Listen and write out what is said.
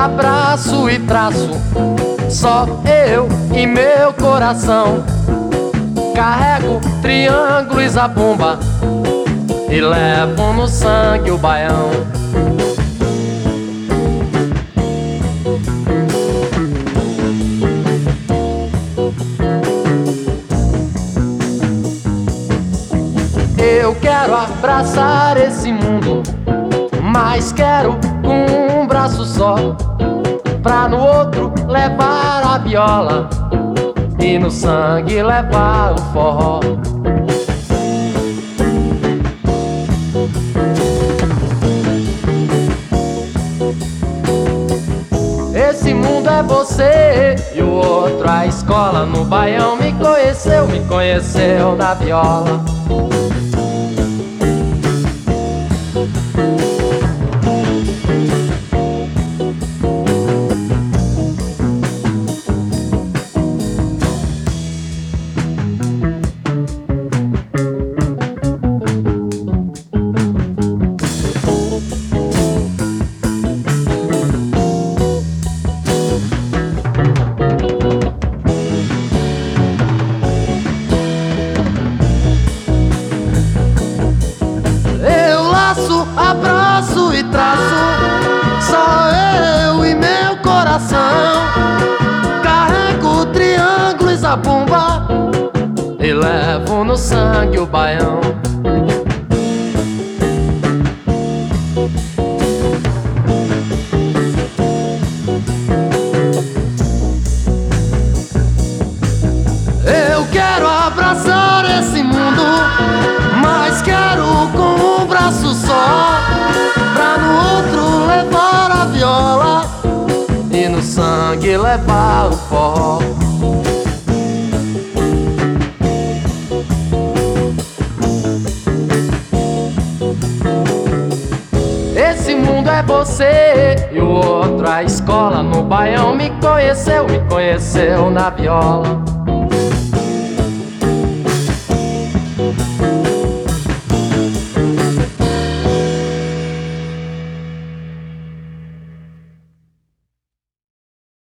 abraço e traço, só eu e meu coração. Carrego triângulo e zabumba e levo no sangue o baião. Eu quero abraçar esse mundo, mas quero com um braço só, pra no outro levar a viola e no sangue levar o forró. Esse mundo é você e o outro a escola. No baião me conheceu na viola. Abraço e traço, só eu e meu coração. Carrego triângulo e zabumba e levo no sangue o baião. Eu quero abraçar esse mundo, mas quero com um braço só, pra no outro levar a viola e no sangue levar o forró. Esse mundo é você e o outro a escola. No baião me conheceu na viola.